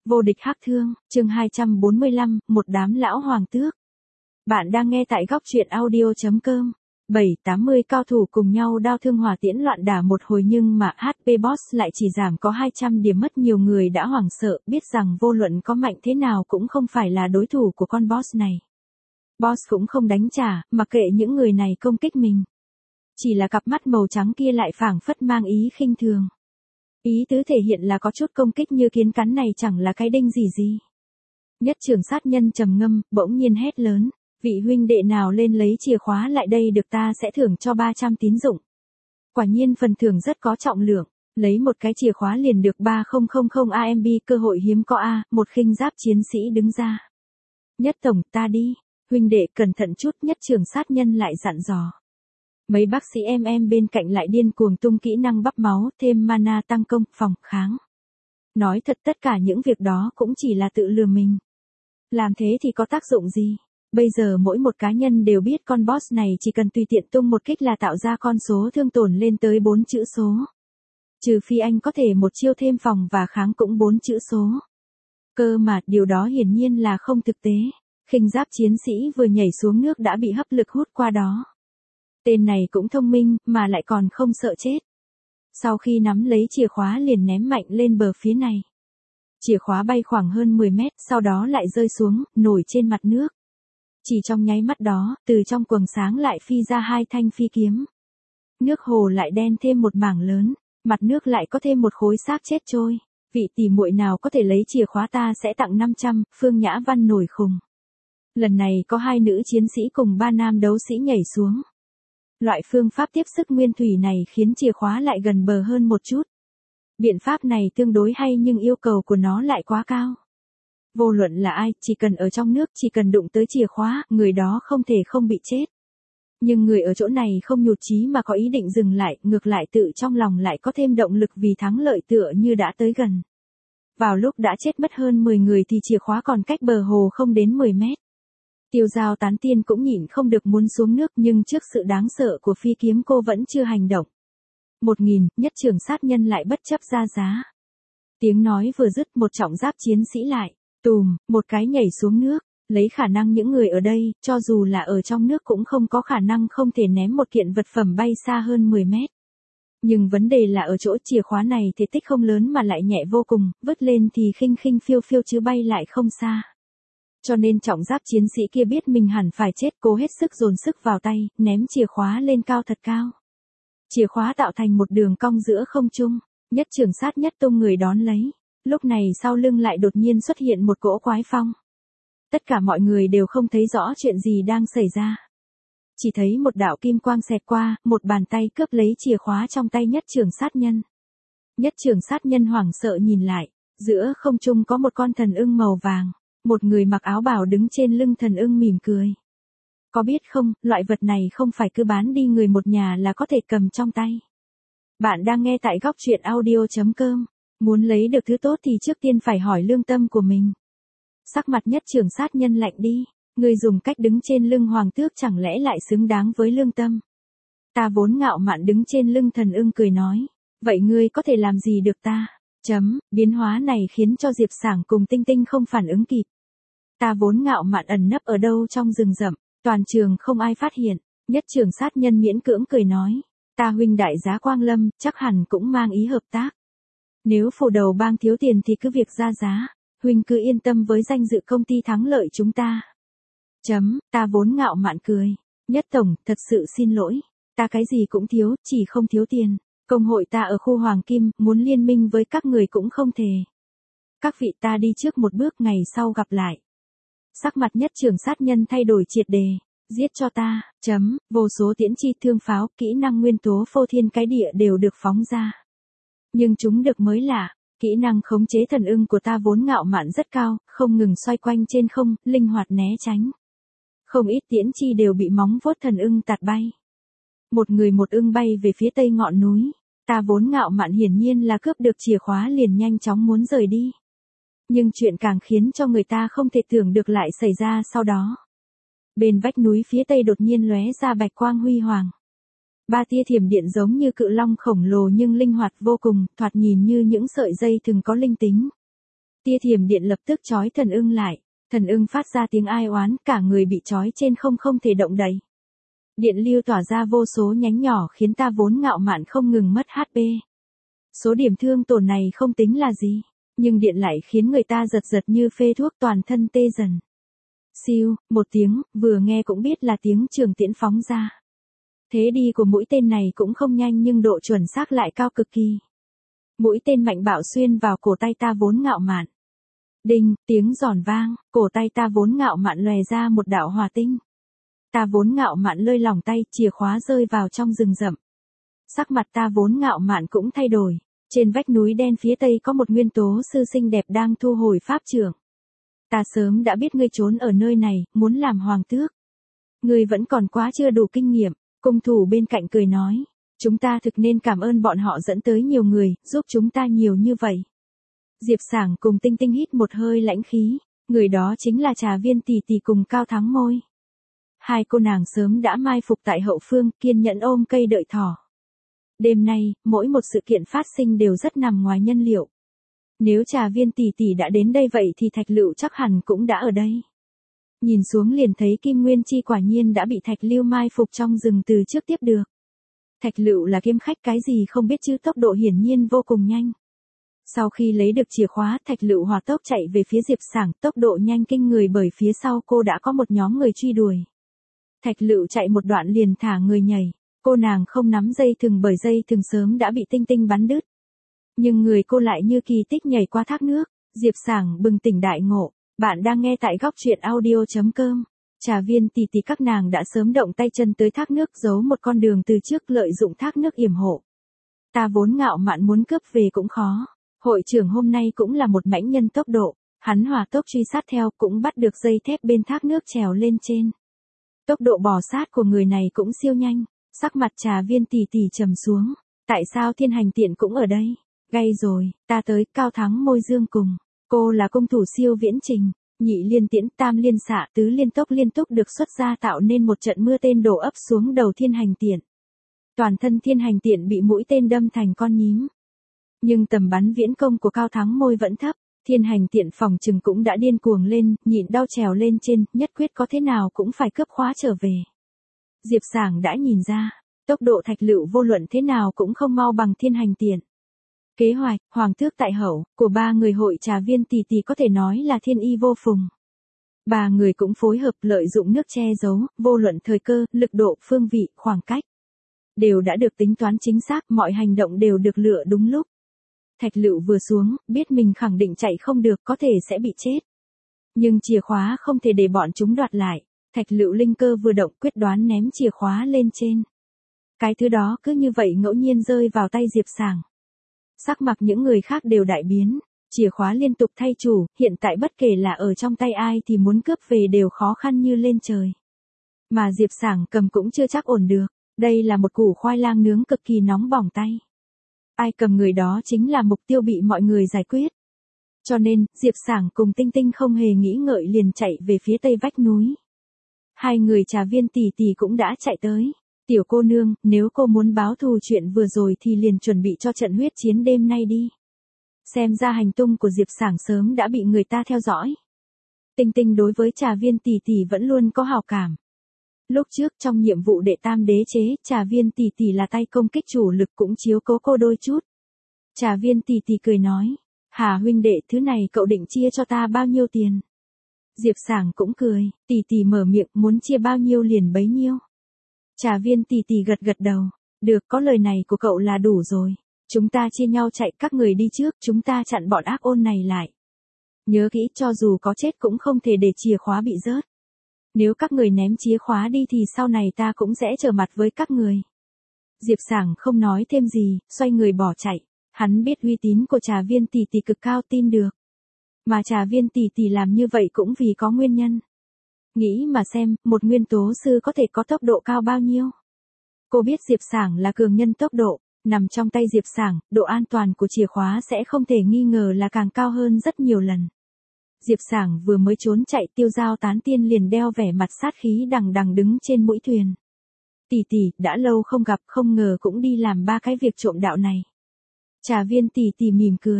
Vô địch hắc thương, chương 245, một đám lão hoàng tước. Bạn đang nghe tại góc truyện audio.com. 7-80 cao thủ cùng nhau đao thương hỏa tiễn loạn đả một hồi nhưng mà HP Boss lại chỉ giảm có 200 điểm, mất nhiều người đã hoảng sợ, biết rằng vô luận có mạnh thế nào cũng không phải là đối thủ của con boss này. Boss cũng không đánh trả, mặc kệ những người này công kích mình. Chỉ là cặp mắt màu trắng kia lại phảng phất mang ý khinh thường. Ý tứ thể hiện là có chút công kích như kiến cắn này chẳng là cái đinh gì. Nhất trưởng sát nhân trầm ngâm, bỗng nhiên hét lớn, vị huynh đệ nào lên lấy chìa khóa lại đây được, ta sẽ thưởng cho 300 tín dụng. Quả nhiên phần thưởng rất có trọng lượng, lấy một cái chìa khóa liền được 3000 AMB, cơ hội hiếm có a. Một khinh giáp chiến sĩ đứng ra. Nhất tổng, ta đi, huynh đệ cẩn thận chút. Nhất trưởng sát nhân lại dặn dò. Mấy bác sĩ em bên cạnh lại điên cuồng tung kỹ năng bắp máu, thêm mana tăng công, phòng, kháng. Nói thật, tất cả những việc đó cũng chỉ là tự lừa mình. Làm thế thì có tác dụng gì? Bây giờ mỗi một cá nhân đều biết con boss này chỉ cần tùy tiện tung một kích là tạo ra con số thương tổn lên tới 4 chữ số. Trừ phi anh có thể một chiêu thêm phòng và kháng cũng 4 chữ số. Cơ mà, điều đó hiển nhiên là không thực tế. Khinh giáp chiến sĩ vừa nhảy xuống nước đã bị hấp lực hút qua đó. Tên này cũng thông minh, mà lại còn không sợ chết. Sau khi nắm lấy chìa khóa liền ném mạnh lên bờ phía này. Chìa khóa bay khoảng hơn 10 mét, sau đó lại rơi xuống, nổi trên mặt nước. Chỉ trong nháy mắt đó, từ trong quầng sáng lại phi ra 2 thanh phi kiếm. Nước hồ lại đen thêm một mảng lớn, mặt nước lại có thêm một khối xác chết trôi. Vị tỷ muội nào có thể lấy chìa khóa ta sẽ tặng 500, Phương Nhã Văn nổi khùng. Lần này có 2 nữ chiến sĩ cùng 3 nam đấu sĩ nhảy xuống. Loại phương pháp tiếp sức nguyên thủy này khiến chìa khóa lại gần bờ hơn một chút. Biện pháp này tương đối hay nhưng yêu cầu của nó lại quá cao. Vô luận là ai, chỉ cần ở trong nước, chỉ cần đụng tới chìa khóa, người đó không thể không bị chết. Nhưng người ở chỗ này không nhụt chí mà có ý định dừng lại, ngược lại tự trong lòng lại có thêm động lực vì thắng lợi, tựa như đã tới gần. Vào lúc đã chết mất hơn 10 người thì chìa khóa còn cách bờ hồ không đến 10 mét. Tiêu Giao Tán Tiên cũng nhịn không được muốn xuống nước, nhưng trước sự đáng sợ của phi kiếm cô vẫn chưa hành động. 1000, nhất trưởng sát nhân lại bất chấp ra giá. Tiếng nói vừa dứt, một trọng giáp chiến sĩ lại, tùm, một cái nhảy xuống nước, lấy khả năng những người ở đây, cho dù là ở trong nước cũng không có khả năng không thể ném một kiện vật phẩm bay xa hơn 10 mét. Nhưng vấn đề là ở chỗ chìa khóa này thể tích không lớn mà lại nhẹ vô cùng, vứt lên thì khinh phiêu phiêu chứ bay lại không xa. Cho nên trọng giáp chiến sĩ kia biết mình hẳn phải chết, cố hết sức dồn sức vào tay, ném chìa khóa lên cao thật cao. Chìa khóa tạo thành một đường cong giữa không trung, nhất trưởng sát nhất tung người đón lấy. Lúc này sau lưng lại đột nhiên xuất hiện một cỗ quái phong. Tất cả mọi người đều không thấy rõ chuyện gì đang xảy ra. Chỉ thấy một đạo kim quang xẹt qua, một bàn tay cướp lấy chìa khóa trong tay nhất trưởng sát nhân. Nhất trưởng sát nhân hoảng sợ nhìn lại, giữa không trung có một con thần ưng màu vàng. Một người mặc áo bào đứng trên lưng thần ưng mỉm cười. Có biết không, loại vật này không phải cứ bán đi người một nhà là có thể cầm trong tay. Bạn đang nghe tại góc truyện audio.com. Muốn lấy được thứ tốt thì trước tiên phải hỏi lương tâm của mình. Sắc mặt nhất trưởng sát nhân lạnh đi. Người dùng cách đứng trên lưng hoàng tước chẳng lẽ lại xứng đáng với lương tâm. Ta vốn ngạo mạn đứng trên lưng thần ưng cười nói. Vậy ngươi có thể làm gì được ta? Biến hóa này khiến cho Diệp Sảng cùng Tinh Tinh không phản ứng kịp. Ta vốn ngạo mạn ẩn nấp ở đâu trong rừng rậm, toàn trường không ai phát hiện. Nhất trưởng sát nhân miễn cưỡng cười nói. Ta huynh đại giá Quang Lâm, chắc hẳn cũng mang ý hợp tác. Nếu phủ đầu bang thiếu tiền thì cứ việc ra giá. Huynh cứ yên tâm với danh dự công ty thắng lợi chúng ta. Ta vốn ngạo mạn cười. Nhất tổng, thật sự xin lỗi. Ta cái gì cũng thiếu, chỉ không thiếu tiền. Công hội ta ở khu Hoàng Kim, muốn liên minh với các người cũng không thể. Các vị, ta đi trước một bước, ngày sau gặp lại. Sắc mặt nhất trưởng sát nhân thay đổi triệt đề. Giết cho ta. Vô số tiễn chi, thương pháo, kỹ năng nguyên tố phô thiên cái địa đều được phóng ra. Nhưng chúng được mới lạ. Kỹ năng khống chế thần ưng của ta vốn ngạo mạn rất cao, không ngừng xoay quanh trên không, linh hoạt né tránh. Không ít tiễn chi đều bị móng vuốt thần ưng tạt bay. Một người một ưng bay về phía tây ngọn núi. Ta vốn ngạo mạn hiển nhiên là cướp được chìa khóa liền nhanh chóng muốn rời đi. Nhưng chuyện càng khiến cho người ta không thể tưởng được lại xảy ra sau đó. Bên vách núi phía tây đột nhiên lóe ra bạch quang huy hoàng. 3 tia thiểm điện giống như cự long khổng lồ nhưng linh hoạt vô cùng, thoạt nhìn như những sợi dây thường có linh tính. Tia thiểm điện lập tức trói thần ưng lại. Thần ưng phát ra tiếng ai oán, cả người bị trói trên không thể động đậy. Điện lưu tỏa ra vô số nhánh nhỏ khiến ta vốn ngạo mạn không ngừng mất HP. Số điểm thương tổn này không tính là gì, nhưng điện lại khiến người ta giật giật như phê thuốc, toàn thân tê dần. Siêu, một tiếng, vừa nghe cũng biết là tiếng trường tiễn phóng ra. Thế đi của mũi tên này cũng không nhanh nhưng độ chuẩn xác lại cao cực kỳ. Mũi tên mạnh bạo xuyên vào cổ tay ta vốn ngạo mạn. Đinh, tiếng giòn vang, cổ tay ta vốn ngạo mạn lòe ra một đạo hỏa tinh. Ta vốn ngạo mạn lơi lỏng tay, chìa khóa rơi vào trong rừng rậm. Sắc mặt ta vốn ngạo mạn cũng thay đổi. Trên vách núi đen phía tây có một nguyên tố sư xinh đẹp đang thu hồi pháp trưởng. Ta sớm đã biết ngươi trốn ở nơi này, muốn làm hoàng tước. Ngươi vẫn còn quá chưa đủ kinh nghiệm, cung thủ bên cạnh cười nói. Chúng ta thực nên cảm ơn bọn họ dẫn tới nhiều người, giúp chúng ta nhiều như vậy. Diệp Sảng cùng Tinh Tinh hít một hơi lãnh khí, người đó chính là Trà Viên tỷ tỷ cùng Cao Thắng Môi. Hai cô nàng sớm đã mai phục tại hậu phương, kiên nhẫn ôm cây đợi thỏ. Đêm nay, mỗi một sự kiện phát sinh đều rất nằm ngoài nhân liệu. Nếu Trà Viên tỷ tỷ đã đến đây vậy thì Thạch Lựu chắc hẳn cũng đã ở đây. Nhìn xuống liền thấy Kim Nguyên Chi quả nhiên đã bị Thạch Lưu mai phục trong rừng từ trước tiếp được. Thạch Lựu là kiếm khách cái gì không biết chứ tốc độ hiển nhiên vô cùng nhanh. Sau khi lấy được chìa khóa, Thạch Lựu hỏa tốc chạy về phía Diệp Sảng, tốc độ nhanh kinh người bởi phía sau cô đã có một nhóm người truy đuổi. Thạch Lựu chạy một đoạn liền thả người nhảy, cô nàng không nắm dây thừng bởi dây thừng sớm đã bị Tinh Tinh bắn đứt. Nhưng người cô lại như kỳ tích nhảy qua thác nước. Diệp Sảng bừng tỉnh đại ngộ, bạn đang nghe tại góc truyện audio.com. Trà Viên tỷ tỷ các nàng đã sớm động tay chân tới thác nước, giấu một con đường từ trước, lợi dụng thác nước yểm hộ. Ta vốn ngạo mạn muốn cướp về cũng khó. Hội trưởng hôm nay cũng là một mãnh nhân tốc độ, hắn hỏa tốc truy sát theo, cũng bắt được dây thép bên thác nước trèo lên trên. Tốc độ bò sát của người này cũng siêu nhanh, sắc mặt Trà Viên tỷ tỷ trầm xuống, tại sao Thiên Hành Tiện cũng ở đây? Gay rồi, ta tới. Cao Thắng Môi dương cùng, cô là cung thủ siêu viễn trình, nhị liên tiễn, tam liên xạ, tứ liên tốc liên tục được xuất ra tạo nên một trận mưa tên đổ ấp xuống đầu Thiên Hành Tiện. Toàn thân Thiên Hành Tiện bị mũi tên đâm thành con nhím. Nhưng tầm bắn viễn công của Cao Thắng Môi vẫn thấp, Thiên Hành Tiện phòng chừng cũng đã điên cuồng lên, nhịn đau trèo lên trên, nhất quyết có thế nào cũng phải cướp khóa trở về. Diệp Sảng đã nhìn ra, tốc độ Thạch Lựu vô luận thế nào cũng không mau bằng Thiên Hành Tiện. Kế hoạch, hoàng tước tại hậu, của ba người hội Trà Viên tỷ tỷ có thể nói là thiên y vô phùng. Ba người cũng phối hợp lợi dụng nước che giấu, vô luận thời cơ, lực độ, phương vị, khoảng cách. Đều đã được tính toán chính xác, mọi hành động đều được lựa đúng lúc. Thạch Lựu vừa xuống, biết mình khẳng định chạy không được, có thể sẽ bị chết. Nhưng chìa khóa không thể để bọn chúng đoạt lại. Thạch Lựu linh cơ vừa động, quyết đoán ném chìa khóa lên trên. Cái thứ đó cứ như vậy ngẫu nhiên rơi vào tay Diệp Sảng. Sắc mặt những người khác đều đại biến, chìa khóa liên tục thay chủ, hiện tại bất kể là ở trong tay ai thì muốn cướp về đều khó khăn như lên trời. Mà Diệp Sảng cầm cũng chưa chắc ổn được, đây là một củ khoai lang nướng cực kỳ nóng bỏng tay. Ai cầm người đó chính là mục tiêu bị mọi người giải quyết. Cho nên, Diệp Sảng cùng Tinh Tinh không hề nghĩ ngợi liền chạy về phía tây vách núi. Hai người Trà Viên tỷ tỷ cũng đã chạy tới. Tiểu cô nương, nếu cô muốn báo thù chuyện vừa rồi thì liền chuẩn bị cho trận huyết chiến đêm nay đi. Xem ra hành tung của Diệp Sảng sớm đã bị người ta theo dõi. Tinh Tinh đối với Trà Viên tỷ tỷ vẫn luôn có hảo cảm. Lúc trước trong nhiệm vụ đệ tam đế chế, Trà Viên tỷ tỷ là tay công kích chủ lực cũng chiếu cố cô đôi chút. Trà Viên tỷ tỷ cười nói, Hà huynh đệ, thứ này cậu định chia cho ta bao nhiêu tiền? Diệp Sảng cũng cười, tỷ tỷ mở miệng, muốn chia bao nhiêu liền bấy nhiêu. Trà Viên tỷ tỷ gật gật đầu, được, có lời này của cậu là đủ rồi. Chúng ta chia nhau chạy, các người đi trước, chúng ta chặn bọn ác ôn này lại. Nhớ kỹ, cho dù có chết cũng không thể để chìa khóa bị rớt. Nếu các người ném chìa khóa đi thì sau này ta cũng sẽ trở mặt với các người. Diệp Sảng không nói thêm gì, xoay người bỏ chạy. Hắn biết uy tín của Trà Viên tỷ tỷ cực cao, tin được. Mà Trà Viên tỷ tỷ làm như vậy cũng vì có nguyên nhân. Nghĩ mà xem, một nguyên tố sư có thể có tốc độ cao bao nhiêu. Cô biết Diệp Sảng là cường nhân tốc độ, nằm trong tay Diệp Sảng, độ an toàn của chìa khóa sẽ không thể nghi ngờ là càng cao hơn rất nhiều lần. Diệp Sảng vừa mới trốn chạy, Tiêu Dao Tán Tiên liền đeo vẻ mặt sát khí đằng đằng đứng trên mũi thuyền. Tỷ tỷ, đã lâu không gặp, không ngờ cũng đi làm ba cái việc trộm đạo này. Trà Viên tỷ tỷ mỉm cười,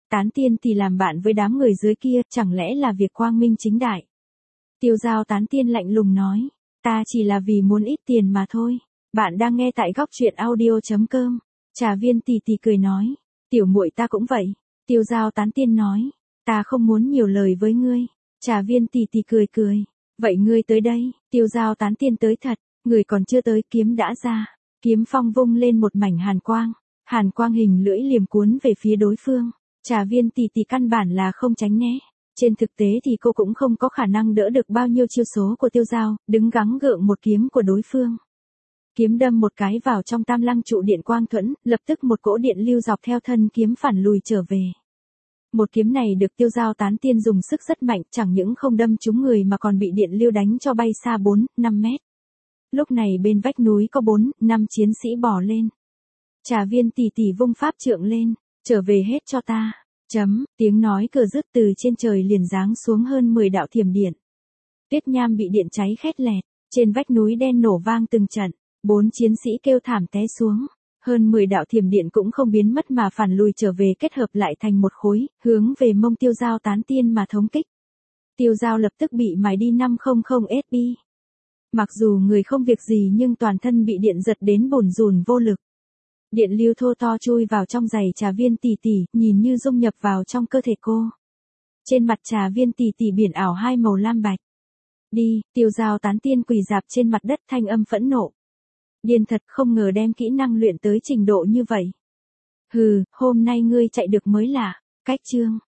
Tán tiên thì làm bạn với đám người dưới kia, chẳng lẽ là việc quang minh chính đại. Tiêu Giao tán tiên lạnh lùng nói, ta chỉ là vì muốn ít tiền mà thôi. Bạn đang nghe tại góc truyện audio.com. Trà Viên tì tì cười nói, tiểu muội ta cũng vậy. Tiêu Giao tán tiên nói, ta không muốn nhiều lời với ngươi. Trà Viên tì tì cười cười, vậy ngươi tới đây. Tiêu Giao tán tiên tới thật, người còn chưa tới kiếm đã ra. Kiếm phong vung lên một mảnh hàn quang hình lưỡi liềm cuốn về phía đối phương. Trà Viên tì tì căn bản là không tránh né. Trên thực tế thì cô cũng không có khả năng đỡ được bao nhiêu chiêu số của Tiêu Giao, đứng gắng gượng một kiếm của đối phương. Kiếm đâm một cái vào trong tam lăng trụ điện quang thuẫn, lập tức một cỗ điện lưu dọc theo thân kiếm phản lùi trở về. Một kiếm này được Tiêu Giao tán tiên dùng sức rất mạnh, chẳng những không đâm trúng người mà còn bị điện lưu đánh cho bay xa 4-5 mét. Lúc này bên vách núi có 4-5 chiến sĩ bò lên. Trà Viên tì tì vung pháp trượng lên, trở về hết cho ta. Tiếng nói cửa dứt từ trên trời liền giáng xuống hơn 10 đạo thiểm điện. Tuyết Nham bị điện cháy khét lẹt, trên vách núi đen nổ vang từng trận, 4 chiến sĩ kêu thảm té xuống. Hơn 10 đạo thiểm điện cũng không biến mất mà phản lùi trở về kết hợp lại thành một khối, hướng về mông Tiêu Giao tán tiên mà thống kích. Tiêu Giao lập tức bị mài đi 500 SP. Mặc dù người không việc gì nhưng toàn thân bị điện giật đến bồn rùn vô lực. Điện lưu thô to chui vào trong giày Trà Viên tì tì, nhìn như dung nhập vào trong cơ thể cô. Trên mặt Trà Viên tì tì biển ảo hai màu lam bạch. Đi, Tiêu Giao tán tiên quỳ rạp trên mặt đất thanh âm phẫn nộ. Điên thật, không ngờ đem kỹ năng luyện tới trình độ như vậy. Hừ, hôm nay ngươi chạy được mới lạ. Cách chương.